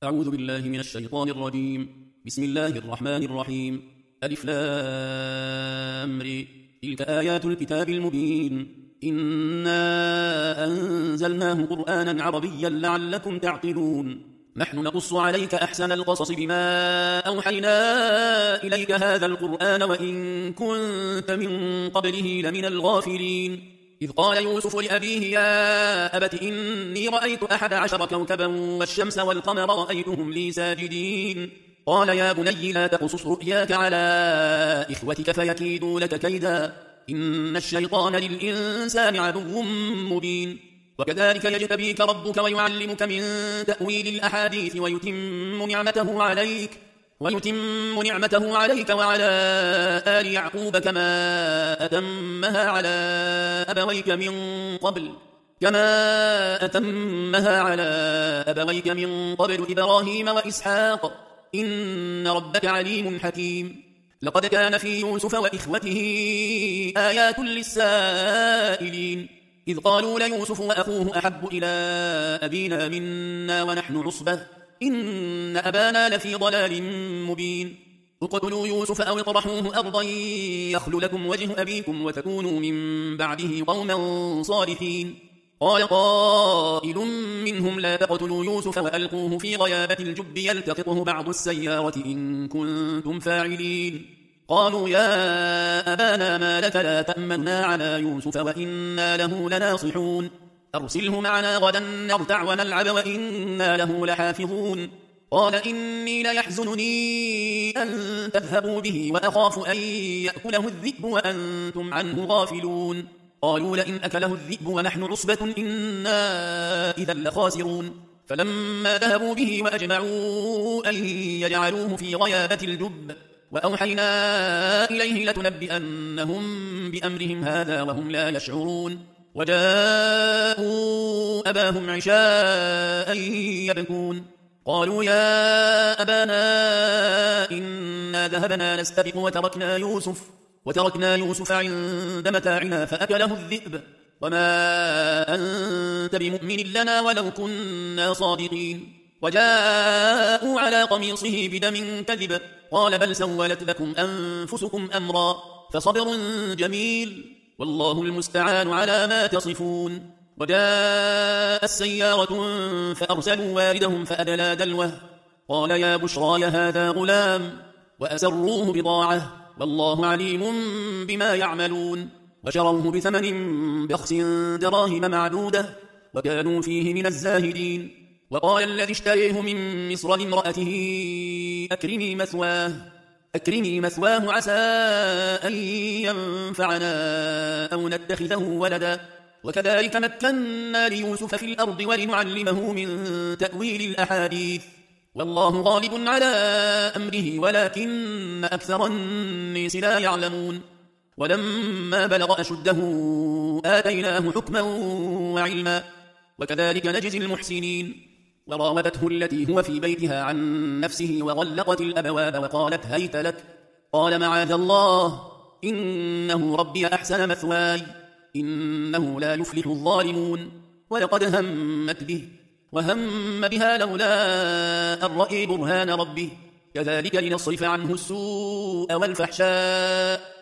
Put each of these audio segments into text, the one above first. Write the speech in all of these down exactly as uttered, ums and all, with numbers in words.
أعوذ بالله من الشيطان الرجيم. بسم الله الرحمن الرحيم. ألف لام ر. تلك آيات الكتاب المبين. إنا أنزلناه قرآنا عربيا لعلكم تعقلون. نحن نقص عليك أحسن القصص بما أوحينا إليك هذا القرآن وإن كنت من قبله لمن الغافلين. إذ قال يوسف لأبيه يا أبت إني رأيت أحد عشر كوكبا والشمس والقمر رأيتهم لي ساجدين. قال يا بني لا تقصص رؤياك على إخوتك فيكيدوا لك كيدا إن الشيطان للإنسان عدو مبين. وكذلك يجتبيك ربك ويعلمك من تأويل الأحاديث ويتم نعمته عليك ويتم نعمته عليك وعلى آل يعقوب كما أتمها على أبويك من قبل كما أتمها على أبويك من قبل إبراهيم وإسحاق إن ربك عليم حكيم. لقد كان في يوسف وإخوته آيات للسائلين إذ قالوا ليوسف وأخوه أحب إلى أبينا منا ونحن عصبة إن أبانا لفي ضلال مبين. اقتلوا يوسف أو اطرحوه أرضا يخل لكم وجه أبيكم وتكونوا من بعده قوما صالحين. قال قائل منهم لا تقتلوا يوسف وألقوه في غيابة الجب يلتقطه بعض السيارة إن كنتم فاعلين. قالوا يا أبانا ما لك لا تأمنا على يوسف وإنا له لناصحون أرسله معنا غدا نرتع ونلعب وإنا له لحافظون. قال إني ليحزنني أن تذهبوا به وأخاف أن يأكله الذئب وأنتم عنه غافلون. قالوا لئن أكله الذئب ونحن عصبة إنا إذا لخاسرون. فلما ذهبوا به وأجمعوا أن يجعلوه في غيابة الجب وأوحينا إليه لتنبئنهم بأمرهم هذا وهم لا يشعرون. وجاءوا أباهم عشاء يبكون. قالوا يا أبانا إنا ذهبنا نستبق وتركنا يوسف وتركنا يوسف عند متاعنا فأكله الذئب وما أنت بمؤمن لنا ولو كنا صادقين. وجاءوا على قميصه بدم كذب قال بل سولت لكم أنفسكم أمرا فصبر جميل والله المستعان على ما تصفون. وجاء السيارة فأرسلوا واردهم فأدلى دلوه قال يا بشرى هذا غلام وأسروه بضاعة والله عليم بما يعملون. وشروه بثمن بخس دراهم معدودة وكانوا فيه من الزاهدين. وقال الذي اشتريه من مصر لامرأته أكرمي مثواه أكرمي مثواه عسى أن ينفعنا أو نتخذه ولدا وكذلك مكنا ليوسف في الأرض ولنعلمه من تأويل الأحاديث والله غالب على أمره ولكن أكثر الناس لا يعلمون. ولما بلغ أشده آتيناه حكما وعلما وكذلك نجزي المحسنين. وراودته التي هو في بيتها عن نفسه وغلقت الأبواب وقالت هيت لك قال معاذ الله إنه ربي أحسن مثواي إنه لا يفلح الظالمون. ولقد همت به وهم بها لولا أن رأي برهان ربه كذلك لنصرف عنه السوء والفحشاء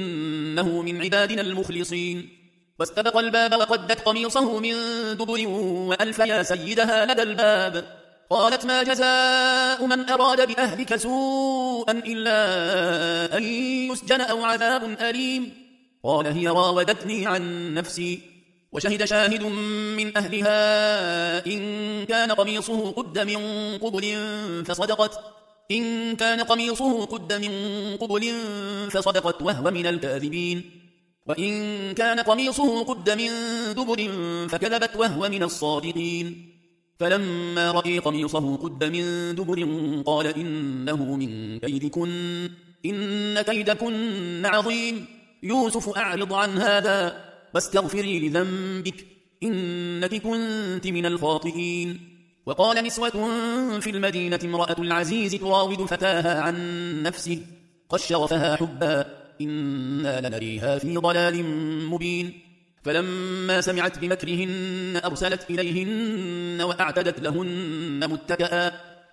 إنه من عبادنا المخلصين. واستبق الباب وقدت قميصه من دبر وألف يا سيدها لدى الباب قالت ما جزاء من أراد بأهلك سوءا إلا أن يسجن أو عذاب أليم. قال هي راودتني عن نفسي. وشهد شاهد من أهلها إن كان قميصه قد من قبل فصدقت إن كان قميصه قد من قبل فصدقت وهو من الكاذبين وإن كان قميصه قد من دبر فكذبت وهو من الصادقين. فلما رأي قميصه قد من دبر قال إنه من كيدكن إن كيدكن عظيم. يوسف أعرض عن هذا واستغفري لذنبك إنك كنت من الخاطئين. وقال نسوة في المدينة امرأة العزيز تراود فتاها عن نفسه قد شغفها حبا إنا لنريها في ضلال مبين. فلما سمعت بمكرهن أرسلت إليهن وأعتدت لهن متكئا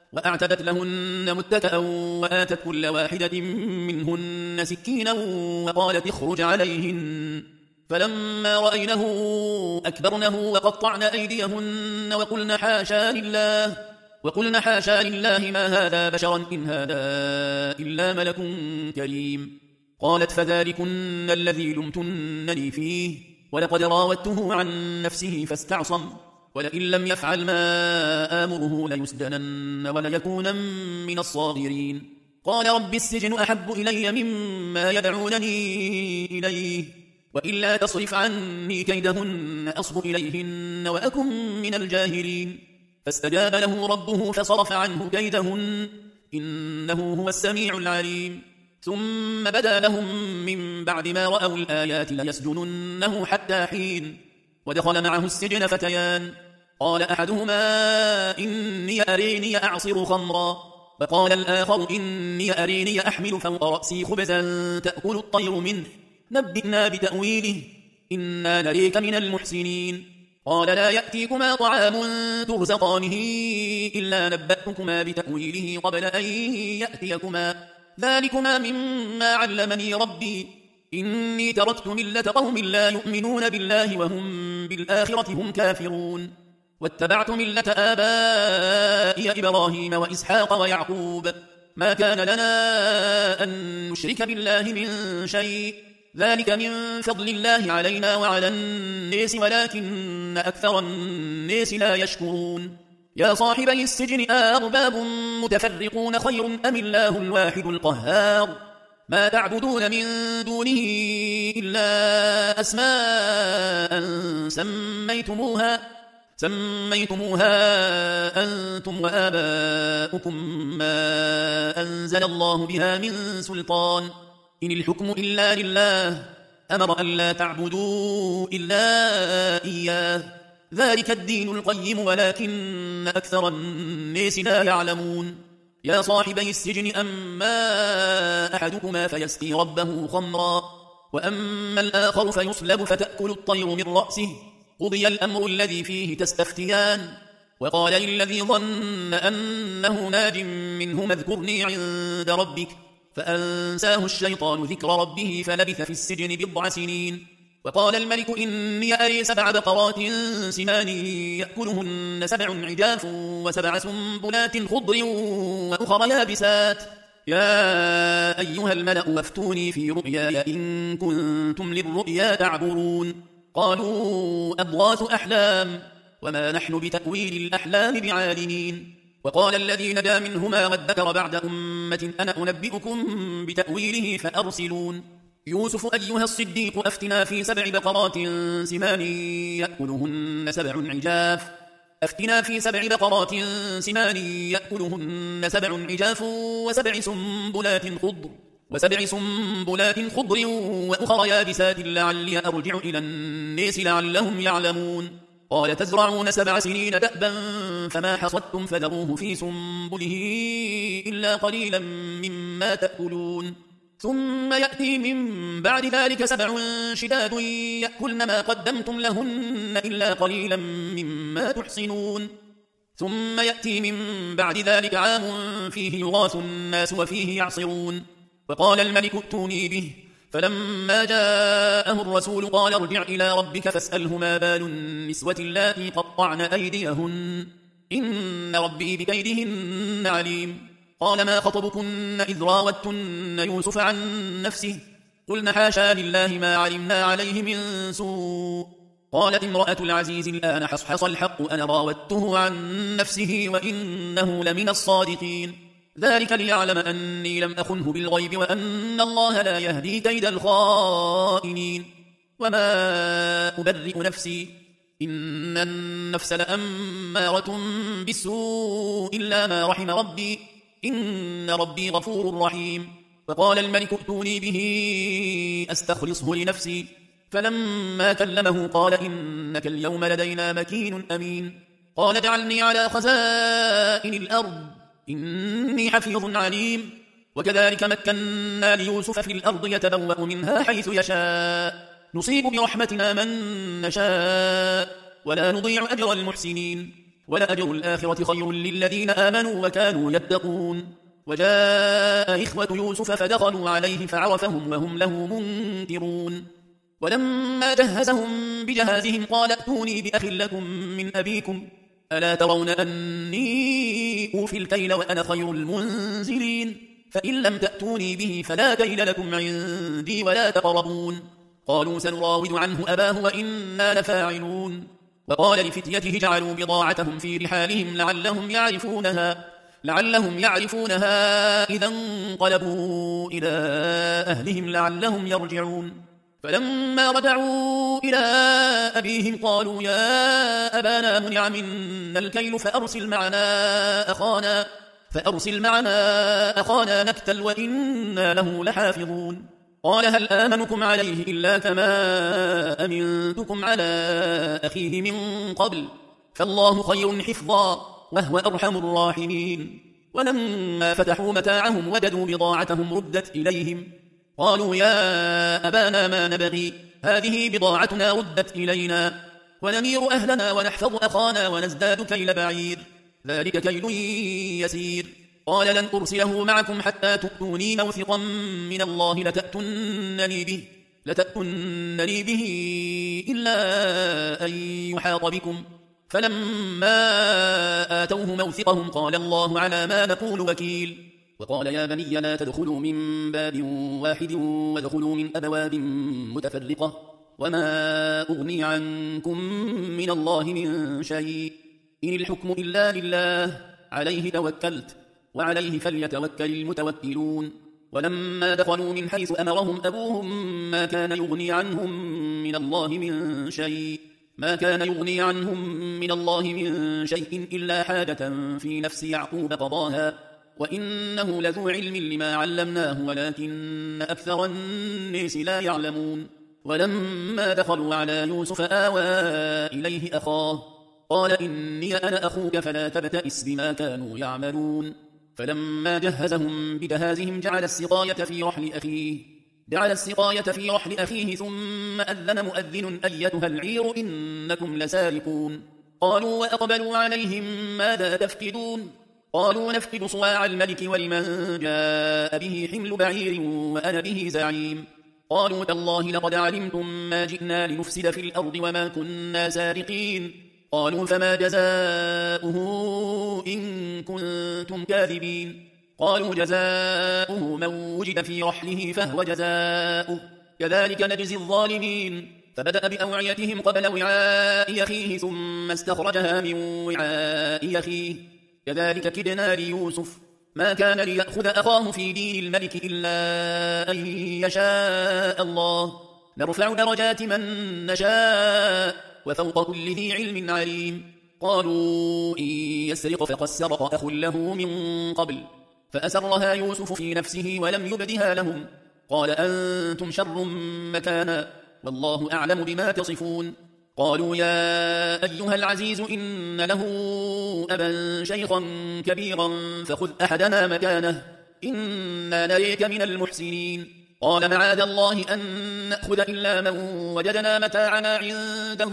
وأعتدت لهن متكأ وآتت كل واحدة منهن سكينا وقالت اخرج عليهن فلما رأينه أكبرنه وقطعن أيديهن وقلن حاشا لله وقلن حاشا لله ما هذا بشرا إن هذا إلا ملك كريم. قالت فذلكن الذي لمتنني فيه ولقد راودته عن نفسه فاستعصم ولئن لم يفعل ما آمره ليسجنن وليكونن من الصاغرين. قال رب السجن أحب إلي مما يدعونني إليه وإلا تصرف عني كيدهن أصب إليهن وأكن من الجاهلين. فاستجاب له ربه فصرف عنه كيدهن إنه هو السميع العليم. ثم بدا لهم من بعد ما رأوا الآيات ليسجننه حتى حين. ودخل معه السجن فتيان قال أحدهما إني أريني أعصر خمرا وقال الآخر إني أريني أحمل فوق رأسي خبزا تأكل الطير منه نبئنا بتأويله إنا نريك من المحسنين. قال لا يأتيكما طعام ترزقانه إلا نبأتكما بتأويله قبل أن يأتيكما ذلكما مما علمني ربي إني تركت ملة قوم لا يؤمنون بالله وهم بالآخرة هم كافرون واتبعت ملة آبائي إبراهيم وإسحاق ويعقوب ما كان لنا أن نشرك بالله من شيء ذلك من فضل الله علينا وعلى الناس ولكن أكثر الناس لا يشكرون. يا صاحبي السجن أأرباب متفرقون خير أم الله الواحد القهار ما تعبدون من دونه إلا أسماء سميتموها سميتموها أنتم وآباؤكم ما أنزل الله بها من سلطان إن الحكم إلا لله أمر أن لا تعبدوا إلا إياه ذلك الدين القيم ولكن أكثر الناس لا يعلمون. يا صاحبي السجن أما أحدكما فيسقي ربه خمرا وأما الآخر فيصلب فتأكل الطير من رأسه قضي الأمر الذي فيه تستفتيان. وقال للذي ظن أنه ناج منهما اذكرني عند ربك فأنساه الشيطان ذكر ربه فلبث في السجن بضع سنين. وقال الملك إني أري سبع بقرات سمان يأكلهن سبع عجاف وسبع سنبلات خضر وأخر يابسات يا أيها الملأ وافتوني في رؤياي إن كنتم للرؤيا تعبرون. قالوا أضغاث أحلام وما نحن بتأويل الأحلام بعالمين. وقال الذي نجا منهما وادكر بعد أمة أنا أنبئكم بتأويله فأرسلون. يوسف أيها الصديق أفتنا في سبع بقرات سمان يأكلهن سبع عجاف أفتنا في سبع بقرات سمان يأكلهن سبع عجاف وسبع سنبلات خضر وسبع سنبلات خضر وأخر يابسات لعلي أرجع إلى الناس لعلهم يعلمون. قال تزرعون سبع سنين دأبا فما حصدتم فذروه في سنبله إلا قليلا مما تأكلون ثم يأتي من بعد ذلك سبع شداد يأكلن ما قدمتم لهن إلا قليلا مما تحصنون ثم يأتي من بعد ذلك عام فيه يغاث الناس وفيه يعصرون. وقال الملك ائتوني به فلما جاءه الرسول قال ارجع إلى ربك فاسأله ما بال النسوة اللاتي قطعن أيديهن إن ربي بكيدهن عليم. قال ما خطبكن إذ راوتن يوسف عن نفسه قلن حاشا لله ما علمنا عليه من سوء. قالت امرأة العزيز الآن حصحص الحق أنا راودته عن نفسه وإنه لمن الصادقين ذلك ليعلم أني لم أخنه بالغيب وأن الله لا يهدي كيد الخائنين. وما أبرئ نفسي إن النفس لأمارة بالسوء إلا ما رحم ربي إن ربي غفور رحيم. وقال الملك ائتوني به أستخلصه لنفسي فلما كلمه قال إنك اليوم لدينا مكين أمين. قال اجعلني على خزائن الأرض إني حفيظ عليم. وكذلك مكنا ليوسف في الأرض يتبوأ منها حيث يشاء نصيب برحمتنا من نشاء ولا نضيع أجر المحسنين. ولأجر الآخرة خير للذين آمنوا وكانوا يتقون. وجاء إخوة يوسف فدخلوا عليه فعرفهم وهم له منكرون. ولما جهزهم بجهازهم قال ائتوني بأخ لكم من أبيكم ألا ترون أني أوفي الكيل وأنا خير المنزلين فإن لم تأتوني به فلا كيل لكم عندي ولا تقربون. قالوا سنراود عنه أباه وإنا لفاعلون. وقال لفتيته جعلوا بضاعتهم في رحالهم لعلهم يعرفونها لعلهم يعرفونها إذا انقلبوا إلى أهلهم لعلهم يرجعون. فلما رجعوا إلى أبيهم قالوا يا أبانا منع منا الكيل فأرسل معنا أخانا فأرسل معنا أخانا نكتل وإنا له لحافظون. قال هل آمنكم عليه إلا كما أمنتكم على أخيه من قبل فالله خير حفظا وهو أرحم الراحمين. ولما فتحوا متاعهم وجدوا بضاعتهم ردت إليهم قالوا يا أبانا ما نبغي هذه بضاعتنا ردت إلينا ونمير أهلنا ونحفظ أخانا ونزداد كيل بعير ذلك كيل يسير. قال لن أرسله معكم حتى تؤتوني موثقا من الله لتأتنني به, لتأتنني به إلا أن يحاط بكم. فلما آتوه موثقهم قال الله على ما نقول وكيل. وقال يا بني لا تدخلوا من باب واحد وادخلوا من أبواب متفرقة وما أغني عنكم من الله من شيء إن الحكم إلا لله عليه توكلت وعليه فليتوكل المتوكلون. ولما دخلوا من حيث أمرهم أبوهم ما كان يغني عنهم من الله من شيء ما كان يغني عنهم من الله من شيء إلا حاجة في نفس يعقوب قضاها وإنه لذو علم لما علمناه ولكن أكثر الناس لا يعلمون. ولما دخلوا على يوسف آوى إليه أخاه قال إني أنا أخوك فلا تبتئس بما كانوا يعملون. فلما جهزهم بجهازهم جعل السقاية في رحل أخيه جعل السقاية في رحل أخيه ثم أذن مؤذن أيتها العير إنكم لسارقون. قالوا وأقبلوا عليهم ماذا تفقدون قالوا نفقد صواع الملك ولمن جاء به حمل بعير وأنا به زعيم. قالوا تالله لقد علمتم ما جئنا لنفسد في الأرض وما كنا سارقين. قالوا فما جزاؤه إن كنتم كاذبين. قالوا جزاؤه من وجد في رحله فهو جزاؤه كذلك نجزي الظالمين. فبدأ بأوعيتهم قبل وعاء أخيه ثم استخرجها من وعاء أخيه كذلك كدنا ليوسف ما كان ليأخذ أخاه في دين الملك إلا أن يشاء الله نرفع درجات من نشاء وفوق كل ذي علم عليم. قالوا إن يسرق فقد سرق أخ له من قبل فأسرها يوسف في نفسه ولم يبدها لهم قال أنتم شر مكانا والله أعلم بما تصفون. قالوا يا أيها العزيز إن له أبا شيخا كبيرا فخذ أحدنا مكانه إنا نريك من المحسنين. قال معاذ الله أن نأخذ إلا من وجدنا متاعنا عنده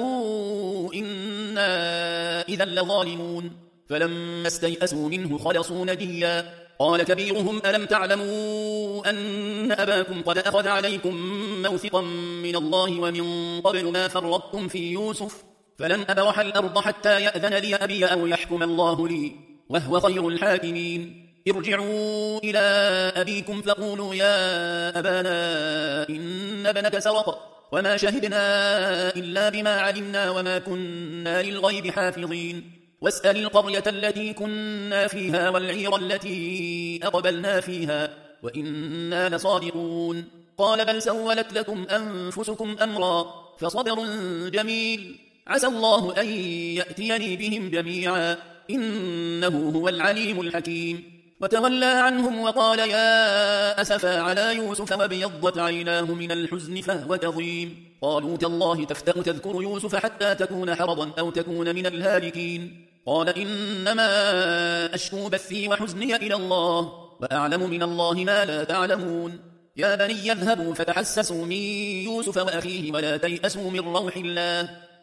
إنا إذا لظالمون. فلما استيئسوا منه خلصوا نجيا قال كبيرهم ألم تعلموا أن أباكم قد أخذ عليكم موثقا من الله ومن قبل ما فرطتم في يوسف فلن أبرح الأرض حتى يأذن لي أبي أو يحكم الله لي وهو خير الحاكمين. ارجعوا إلى أبيكم فقولوا يا أبانا إن ابنك سرق وما شهدنا إلا بما علمنا وما كنا للغيب حافظين. واسأل القرية التي كنا فيها والعير التي أقبلنا فيها وإنا لصادقون. قال بل سولت لكم أنفسكم أمرا فصبر جميل عسى الله أن يأتيني بهم جميعا إنه هو العليم الحكيم. وتولى عنهم وقال يا أسفا على يوسف وابيضت عيناه من الحزن فهو كظيم. قالوا تالله تفتأ تذكر يوسف حتى تكون حرضا أو تكون من الهالكين. قال إنما أشكو بثي وحزني إلى الله وأعلم من الله ما لا تعلمون. يا بني اذهبوا فتحسسوا من يوسف وأخيه ولا تيأسوا من روح الله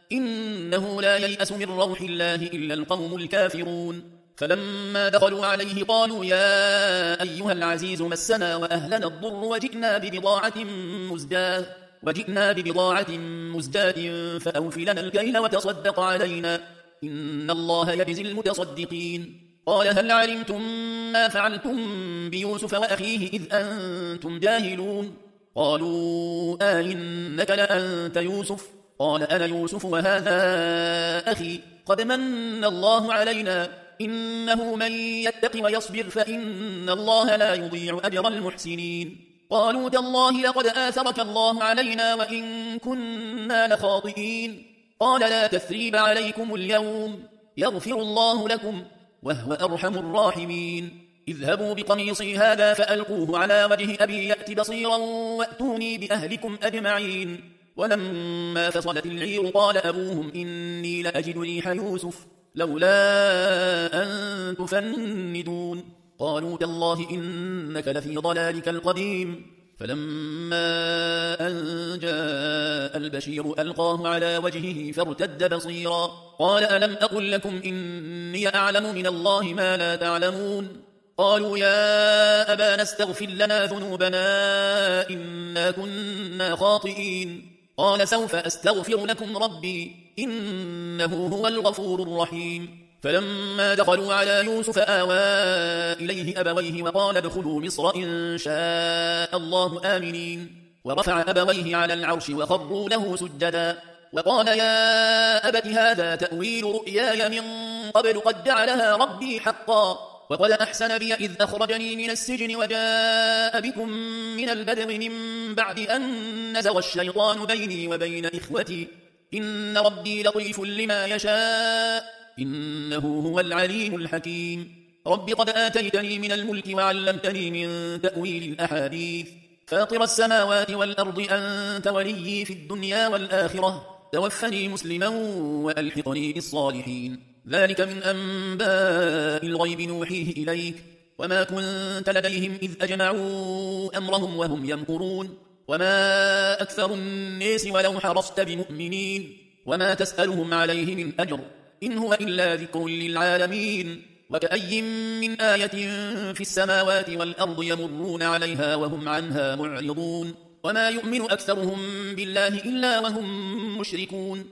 إنه لا ييأس من روح الله إلا القوم الكافرون. فلما دخلوا عليه قالوا يا أيها العزيز مسنا وأهلنا الضر وجئنا ببضاعة مزجاة وجئنا ببضاعة مزجاة فأوف لنا الكيل وتصدق علينا إن الله يجزي المتصدقين. قال هل علمتم ما فعلتم بيوسف وأخيه إذ أنتم جاهلون؟ قالوا آئنك لأنت يوسف؟ قال أنا يوسف وهذا أخي قد من الله علينا إنه من يتق ويصبر فإن الله لا يضيع أجر المحسنين. قالوا تالله لقد آثرك الله علينا وإن كنا لخاطئين. قال لا تثريب عليكم اليوم يغفر الله لكم وهو أرحم الراحمين. اذهبوا بقميصي هذا فألقوه على وجه أبي يأت بصيرا وأتوني بأهلكم أجمعين. ولما فصلت العير قال أبوهم إني لأجد ريح يوسف لولا أن تفندون. قالوا تالله إنك لفي ضلالك القديم. فلما أن جاء البشير ألقاه على وجهه فارتد بصيرا قال ألم أقل لكم إني أعلم من الله ما لا تعلمون؟ قالوا يا أبانا استغفر لنا ذنوبنا إنا كنا خاطئين. قال سوف أستغفر لكم ربي إنه هو الغفور الرحيم. فلما دخلوا على يوسف آوى إليه أبويه وقال ادخلوا مصر إن شاء الله آمنين. ورفع أبويه على العرش وخروا له سجدا وقال يا أبت هذا تأويل رؤياي من قبل قد جعلها ربي حقا وقد أحسن بي إذ أخرجني من السجن وجاء بكم من البدو من بعد أن نزغ الشيطان بيني وبين إخوتي إن ربي لطيف لما يشاء إنه هو العليم الحكيم. رب قد آتيتني من الملك وعلمتني من تأويل الأحاديث فاطر السماوات والأرض أنت وليي في الدنيا والآخرة توفني مسلما وألحقني بالصالحين. ذلك من أنباء الغيب نوحيه إليك وما كنت لديهم إذ أجمعوا أمرهم وهم يمكرون وما أكثر الناس ولو حرصت بمؤمنين وما تسألهم عليه من أجر إن هو إلا ذكر للعالمين. وكأي من آية في السماوات والأرض يمرون عليها وهم عنها معرضون وما يؤمن أكثرهم بالله إلا وهم مشركون.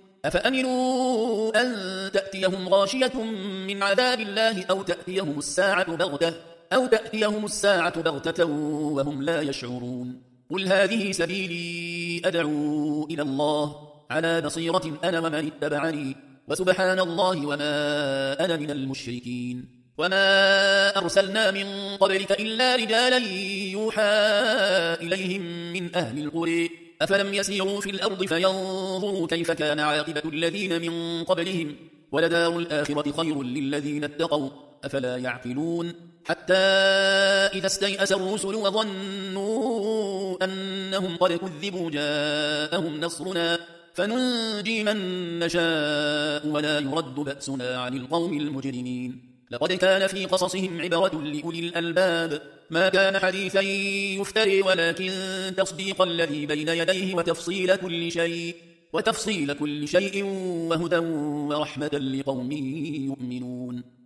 أفأمنوا أن تأتيهم غاشية من عذاب الله أو تأتيهم الساعة بغتة أو تأتيهم الساعة بغتة وهم لا يشعرون. قل هذه سبيلي أدعو إلى الله على بصيرة أنا ومن اتبعني وسبحان الله وما أنا من المشركين. وما أرسلنا من قبلك إلا رجالا يوحى إليهم من أهل القرى أفلم يسيروا في الأرض فينظروا كيف كان عاقبة الذين من قبلهم ولدار الآخرة خير للذين اتقوا أفلا يعقلون. حتى إذا استيأس الرسل وظنوا أنهم قد كذبوا جاءهم نصرنا فننجي من نشاء ولا يرد بأسنا عن القوم المجرمين. لقد كان في قصصهم عبرة لأولي الألباب ما كان حديثا يفتري ولكن تصديق الذي بين يديه وتفصيل كل شيء وتفصيل كل شيء وهدى ورحمة لقوم يؤمنون.